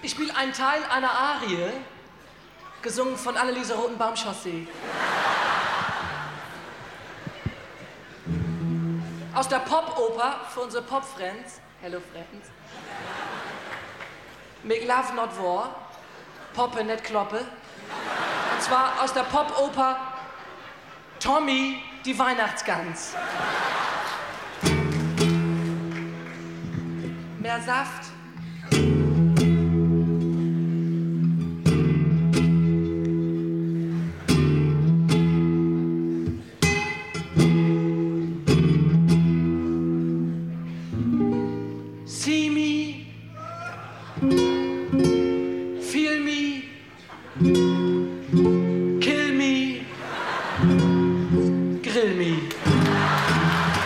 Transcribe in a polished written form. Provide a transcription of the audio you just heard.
Ich spiele einen Teil einer Arie, gesungen von Anneliese Rotenbaum-Chaussee. Aus der Popoper für unsere Pop-Friends. Hello, Friends. Make Love Not War. Poppe, nicht Kloppe. Und zwar aus der Popoper Tommy, die Weihnachtsgans. Mehr Saft,